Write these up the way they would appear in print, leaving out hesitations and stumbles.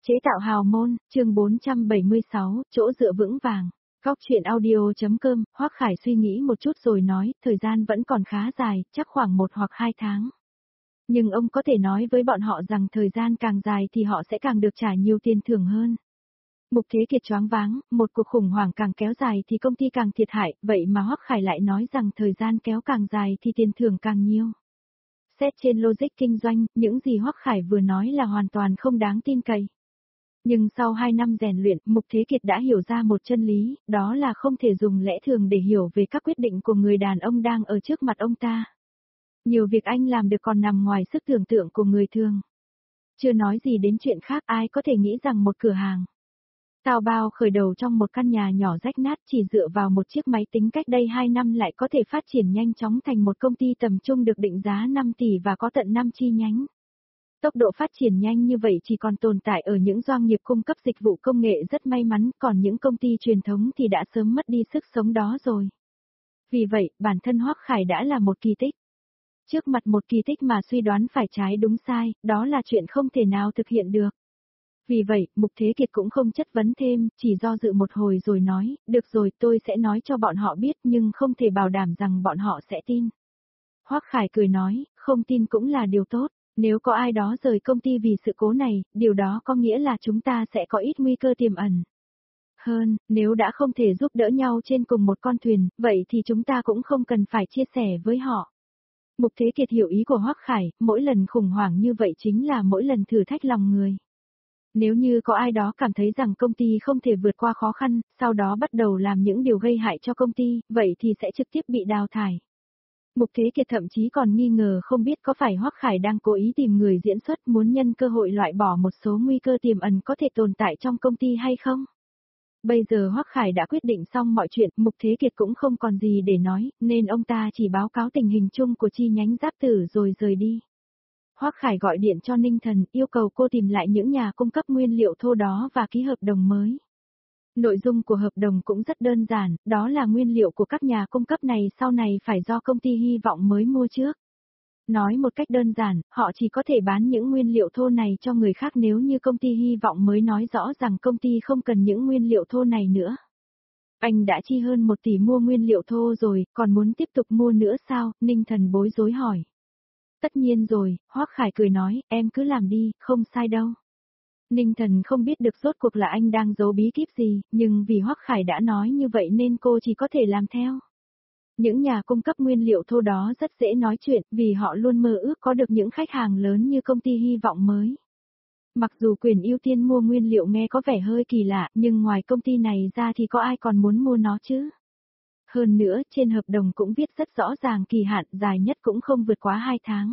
Chế tạo hào môn, chương 476, chỗ dựa vững vàng. Góc chuyện audio.com, Hoắc Khải suy nghĩ một chút rồi nói, thời gian vẫn còn khá dài, chắc khoảng 1 hoặc 2 tháng. Nhưng ông có thể nói với bọn họ rằng thời gian càng dài thì họ sẽ càng được trả nhiều tiền thưởng hơn. Mục Thế Kiệt choáng váng, một cuộc khủng hoảng càng kéo dài thì công ty càng thiệt hại, vậy mà Hoắc Khải lại nói rằng thời gian kéo càng dài thì tiền thưởng càng nhiều. Xét trên logic kinh doanh, những gì Hoắc Khải vừa nói là hoàn toàn không đáng tin cậy. Nhưng sau 2 năm rèn luyện, Mục Thế Kiệt đã hiểu ra một chân lý, đó là không thể dùng lẽ thường để hiểu về các quyết định của người đàn ông đang ở trước mặt ông ta. Nhiều việc anh làm được còn nằm ngoài sức tưởng tượng của người thường. Chưa nói gì đến chuyện khác, ai có thể nghĩ rằng một cửa hàng tao bao khởi đầu trong một căn nhà nhỏ rách nát chỉ dựa vào một chiếc máy tính cách đây 2 năm lại có thể phát triển nhanh chóng thành một công ty tầm trung được định giá 5 tỷ và có tận 5 chi nhánh. Tốc độ phát triển nhanh như vậy chỉ còn tồn tại ở những doanh nghiệp cung cấp dịch vụ công nghệ rất may mắn, còn những công ty truyền thống thì đã sớm mất đi sức sống đó rồi. Vì vậy, bản thân Hoắc Khải đã là một kỳ tích. Trước mặt một kỳ tích mà suy đoán phải trái đúng sai, đó là chuyện không thể nào thực hiện được. Vì vậy, Mục Thế Kiệt cũng không chất vấn thêm, chỉ do dự một hồi rồi nói, được rồi tôi sẽ nói cho bọn họ biết nhưng không thể bảo đảm rằng bọn họ sẽ tin. Hoắc Khải cười nói, không tin cũng là điều tốt. Nếu có ai đó rời công ty vì sự cố này, điều đó có nghĩa là chúng ta sẽ có ít nguy cơ tiềm ẩn. Hơn, nếu đã không thể giúp đỡ nhau trên cùng một con thuyền, vậy thì chúng ta cũng không cần phải chia sẻ với họ. Mục Thế Kiệt hiểu ý của Hoắc Khải, mỗi lần khủng hoảng như vậy chính là mỗi lần thử thách lòng người. Nếu như có ai đó cảm thấy rằng công ty không thể vượt qua khó khăn, sau đó bắt đầu làm những điều gây hại cho công ty, vậy thì sẽ trực tiếp bị đào thải. Mục Thế Kiệt thậm chí còn nghi ngờ không biết có phải Hoắc Khải đang cố ý tìm người diễn xuất muốn nhân cơ hội loại bỏ một số nguy cơ tiềm ẩn có thể tồn tại trong công ty hay không. Bây giờ Hoắc Khải đã quyết định xong mọi chuyện, Mục Thế Kiệt cũng không còn gì để nói, nên ông ta chỉ báo cáo tình hình chung của chi nhánh Giáp Tử rồi rời đi. Hoắc Khải gọi điện cho Ninh Thần, yêu cầu cô tìm lại những nhà cung cấp nguyên liệu thô đó và ký hợp đồng mới. Nội dung của hợp đồng cũng rất đơn giản, đó là nguyên liệu của các nhà cung cấp này sau này phải do công ty hy vọng mới mua trước. Nói một cách đơn giản, họ chỉ có thể bán những nguyên liệu thô này cho người khác nếu như công ty hy vọng mới nói rõ rằng công ty không cần những nguyên liệu thô này nữa. Anh đã chi hơn 1 tỷ mua nguyên liệu thô rồi, còn muốn tiếp tục mua nữa sao? Ninh Thần bối rối hỏi. Tất nhiên rồi, Hoắc Khải cười nói, em cứ làm đi, không sai đâu. Ninh Thần không biết được rốt cuộc là anh đang giấu bí kíp gì, nhưng vì Hoắc Khải đã nói như vậy nên cô chỉ có thể làm theo. Những nhà cung cấp nguyên liệu thô đó rất dễ nói chuyện vì họ luôn mơ ước có được những khách hàng lớn như công ty hy vọng mới. Mặc dù quyền ưu tiên mua nguyên liệu nghe có vẻ hơi kỳ lạ, nhưng ngoài công ty này ra thì có ai còn muốn mua nó chứ? Hơn nữa, trên hợp đồng cũng viết rất rõ ràng kỳ hạn dài nhất cũng không vượt quá 2 tháng.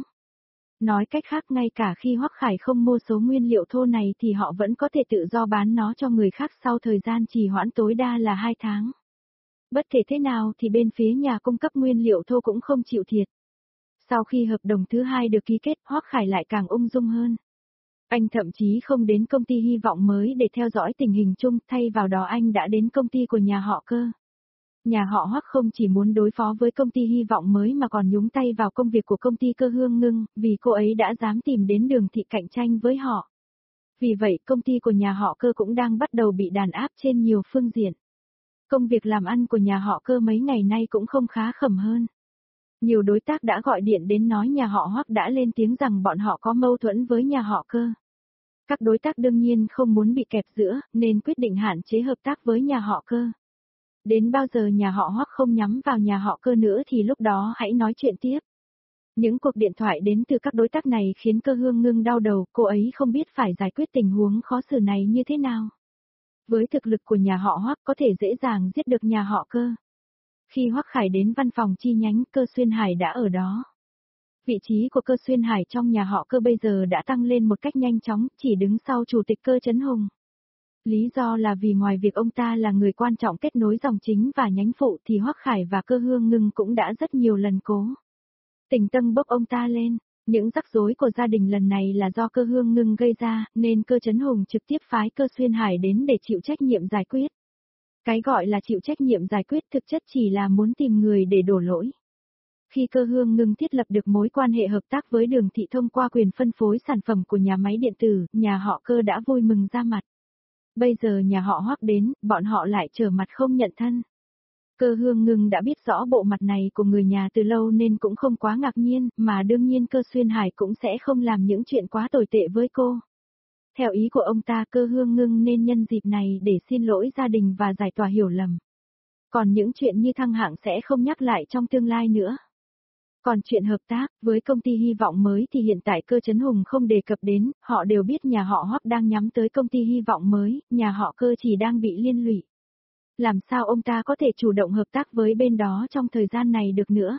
Nói cách khác ngay cả khi Hoắc Khải không mua số nguyên liệu thô này thì họ vẫn có thể tự do bán nó cho người khác sau thời gian trì hoãn tối đa là 2 tháng. Bất kể thế nào thì bên phía nhà cung cấp nguyên liệu thô cũng không chịu thiệt. Sau khi hợp đồng thứ 2 được ký kết, Hoắc Khải lại càng ung dung hơn. Anh thậm chí không đến công ty hy vọng mới để theo dõi tình hình chung, thay vào đó anh đã đến công ty của nhà họ Cơ. Nhà họ Hoắc không chỉ muốn đối phó với công ty hy vọng mới mà còn nhúng tay vào công việc của công ty Cơ Hương Ngưng, vì cô ấy đã dám tìm đến Đường Thị cạnh tranh với họ. Vì vậy, công ty của nhà họ Cơ cũng đang bắt đầu bị đàn áp trên nhiều phương diện. Công việc làm ăn của nhà họ Cơ mấy ngày nay cũng không khá khẩm hơn. Nhiều đối tác đã gọi điện đến nói nhà họ Hoắc đã lên tiếng rằng bọn họ có mâu thuẫn với nhà họ Cơ. Các đối tác đương nhiên không muốn bị kẹp giữa, nên quyết định hạn chế hợp tác với nhà họ Cơ. Đến bao giờ nhà họ Hoắc không nhắm vào nhà họ Cơ nữa thì lúc đó hãy nói chuyện tiếp. Những cuộc điện thoại đến từ các đối tác này khiến Cơ Hương Ngưng đau đầu, cô ấy không biết phải giải quyết tình huống khó xử này như thế nào. Với thực lực của nhà họ Hoắc có thể dễ dàng giết được nhà họ Cơ. Khi Hoắc Khải đến văn phòng chi nhánh, Cơ Xuyên Hải đã ở đó. Vị trí của Cơ Xuyên Hải trong nhà họ Cơ bây giờ đã tăng lên một cách nhanh chóng, chỉ đứng sau chủ tịch Cơ Trấn Hùng. Lý do là vì ngoài việc ông ta là người quan trọng kết nối dòng chính và nhánh phụ thì Hoắc Khải và Cơ Hương Ngưng cũng đã rất nhiều lần cố tình tâng bốc ông ta lên. Những rắc rối của gia đình lần này là do Cơ Hương Ngưng gây ra, nên Cơ Trấn Hùng trực tiếp phái Cơ Xuyên Hải đến để chịu trách nhiệm giải quyết. Cái gọi là chịu trách nhiệm giải quyết thực chất chỉ là muốn tìm người để đổ lỗi. Khi Cơ Hương Ngưng thiết lập được mối quan hệ hợp tác với Đường Thị thông qua quyền phân phối sản phẩm của nhà máy điện tử, nhà họ Cơ đã vui mừng ra mặt. Bây giờ nhà họ Hoắc đến, bọn họ lại trở mặt không nhận thân. Cơ Hương Ngưng đã biết rõ bộ mặt này của người nhà từ lâu nên cũng không quá ngạc nhiên, mà đương nhiên Cơ Xuyên Hải cũng sẽ không làm những chuyện quá tồi tệ với cô. Theo ý của ông ta, Cơ Hương Ngưng nên nhân dịp này để xin lỗi gia đình và giải tỏa hiểu lầm. Còn những chuyện như thăng hạng sẽ không nhắc lại trong tương lai nữa. Còn chuyện hợp tác với công ty hy vọng mới thì hiện tại Cơ Chấn Hùng không đề cập đến, họ đều biết nhà họ Hoắc đang nhắm tới công ty hy vọng mới, nhà họ Cơ chỉ đang bị liên lụy. Làm sao ông ta có thể chủ động hợp tác với bên đó trong thời gian này được nữa?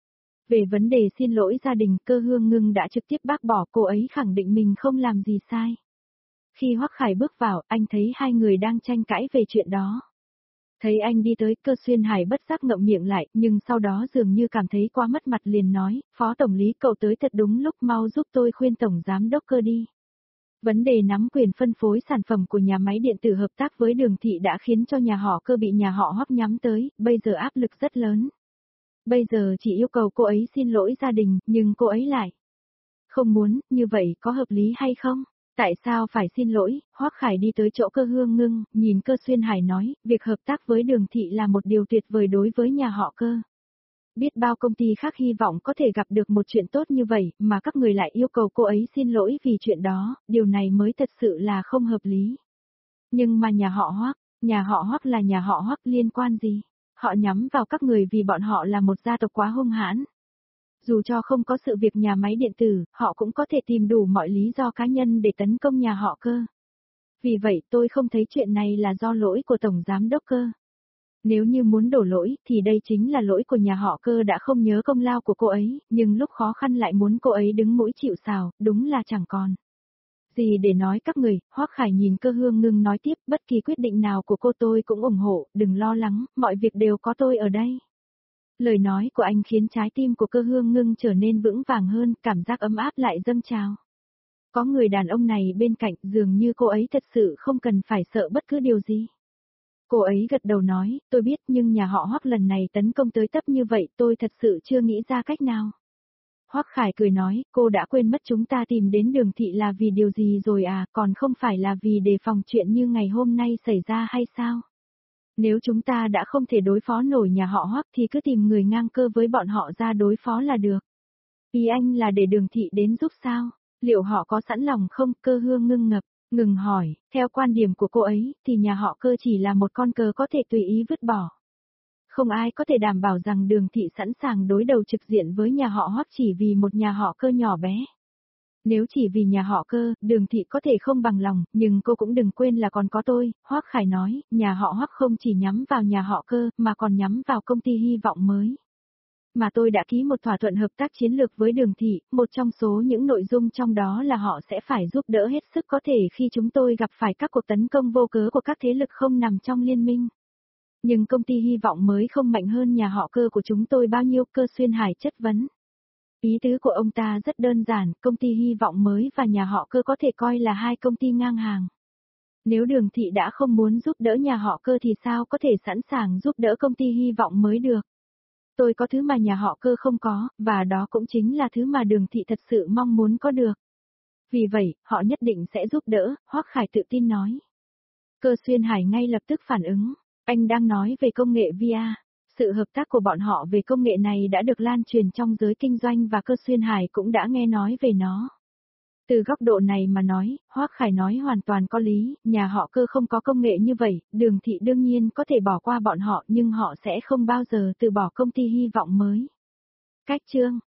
Về vấn đề xin lỗi gia đình, Cơ Hương Ngưng đã trực tiếp bác bỏ, cô ấy khẳng định mình không làm gì sai. Khi Hoắc Khải bước vào, anh thấy hai người đang tranh cãi về chuyện đó. Thấy anh đi tới, Cơ Xuyên Hải bất giác ngậm miệng lại, nhưng sau đó dường như cảm thấy quá mất mặt liền nói, Phó Tổng lý cậu tới thật đúng lúc, mau giúp tôi khuyên Tổng Giám đốc Cơ đi. Vấn đề nắm quyền phân phối sản phẩm của nhà máy điện tử hợp tác với Đường Thị đã khiến cho nhà họ Cơ bị nhà họ Hoắc nhắm tới, bây giờ áp lực rất lớn. Bây giờ chỉ yêu cầu cô ấy xin lỗi gia đình, nhưng cô ấy lại không muốn, như vậy có hợp lý hay không? Tại sao phải xin lỗi? Hoắc Khải đi tới chỗ Cơ Hương Ngưng, nhìn Cơ Xuyên Hải nói, việc hợp tác với Đường Thị là một điều tuyệt vời đối với nhà họ Cơ. Biết bao công ty khác hy vọng có thể gặp được một chuyện tốt như vậy, mà các người lại yêu cầu cô ấy xin lỗi vì chuyện đó, điều này mới thật sự là không hợp lý. Nhưng mà nhà họ Hoắc là nhà họ Hoắc, liên quan gì? Họ nhắm vào các người vì bọn họ là một gia tộc quá hung hãn. Dù cho không có sự việc nhà máy điện tử, họ cũng có thể tìm đủ mọi lý do cá nhân để tấn công nhà họ Cơ. Vì vậy tôi không thấy chuyện này là do lỗi của Tổng Giám đốc Cơ. Nếu như muốn đổ lỗi, thì đây chính là lỗi của nhà họ Cơ đã không nhớ công lao của cô ấy, nhưng lúc khó khăn lại muốn cô ấy đứng mũi chịu sào, đúng là chẳng còn gì để nói các người. Hoắc Khải nhìn Cơ Hương Ngưng nói tiếp, bất kỳ quyết định nào của cô tôi cũng ủng hộ, đừng lo lắng, mọi việc đều có tôi ở đây. Lời nói của anh khiến trái tim của Cơ Hương Ngưng trở nên vững vàng hơn, cảm giác ấm áp lại dâng trào. Có người đàn ông này bên cạnh, dường như cô ấy thật sự không cần phải sợ bất cứ điều gì. Cô ấy gật đầu nói, tôi biết, nhưng nhà họ Hoắc lần này tấn công tới tấp như vậy, tôi thật sự chưa nghĩ ra cách nào. Hoắc Khải cười nói, cô đã quên mất chúng ta tìm đến Đường Thị là vì điều gì rồi à, còn không phải là vì đề phòng chuyện như ngày hôm nay xảy ra hay sao? Nếu chúng ta đã không thể đối phó nổi nhà họ Hoắc thì cứ tìm người ngang cơ với bọn họ ra đối phó là được. Ý anh là để Đường Thị đến giúp sao? Liệu họ có sẵn lòng không? Cơ Hương ngừng hỏi, theo quan điểm của cô ấy thì nhà họ Cơ chỉ là một con cờ có thể tùy ý vứt bỏ. Không ai có thể đảm bảo rằng Đường Thị sẵn sàng đối đầu trực diện với nhà họ Hoắc chỉ vì một nhà họ Cơ nhỏ bé. Nếu chỉ vì nhà họ Cơ, Đường Thị có thể không bằng lòng, nhưng cô cũng đừng quên là còn có tôi. Hoắc Khải nói, nhà họ Hoắc không chỉ nhắm vào nhà họ Cơ, mà còn nhắm vào công ty hy vọng mới. Mà tôi đã ký một thỏa thuận hợp tác chiến lược với Đường Thị, một trong số những nội dung trong đó là họ sẽ phải giúp đỡ hết sức có thể khi chúng tôi gặp phải các cuộc tấn công vô cớ của các thế lực không nằm trong liên minh. Nhưng công ty hy vọng mới không mạnh hơn nhà họ Cơ của chúng tôi bao nhiêu? Cơ Xuyên Hải chất vấn. Ý tứ của ông ta rất đơn giản, công ty hy vọng mới và nhà họ Cơ có thể coi là hai công ty ngang hàng. Nếu Đường Thị đã không muốn giúp đỡ nhà họ Cơ thì sao có thể sẵn sàng giúp đỡ công ty hy vọng mới được? Tôi có thứ mà nhà họ Cơ không có, và đó cũng chính là thứ mà Đường Thị thật sự mong muốn có được. Vì vậy, họ nhất định sẽ giúp đỡ, Hoắc Khải tự tin nói. Cơ Xuyên Hải ngay lập tức phản ứng, anh đang nói về công nghệ VR. Sự hợp tác của bọn họ về công nghệ này đã được lan truyền trong giới kinh doanh và Cơ Xuyên Hải cũng đã nghe nói về nó. Từ góc độ này mà nói, Hoắc Khải nói hoàn toàn có lý, nhà họ Cơ không có công nghệ như vậy, Đường Thị đương nhiên có thể bỏ qua bọn họ nhưng họ sẽ không bao giờ từ bỏ công ty hy vọng mới. Cách chương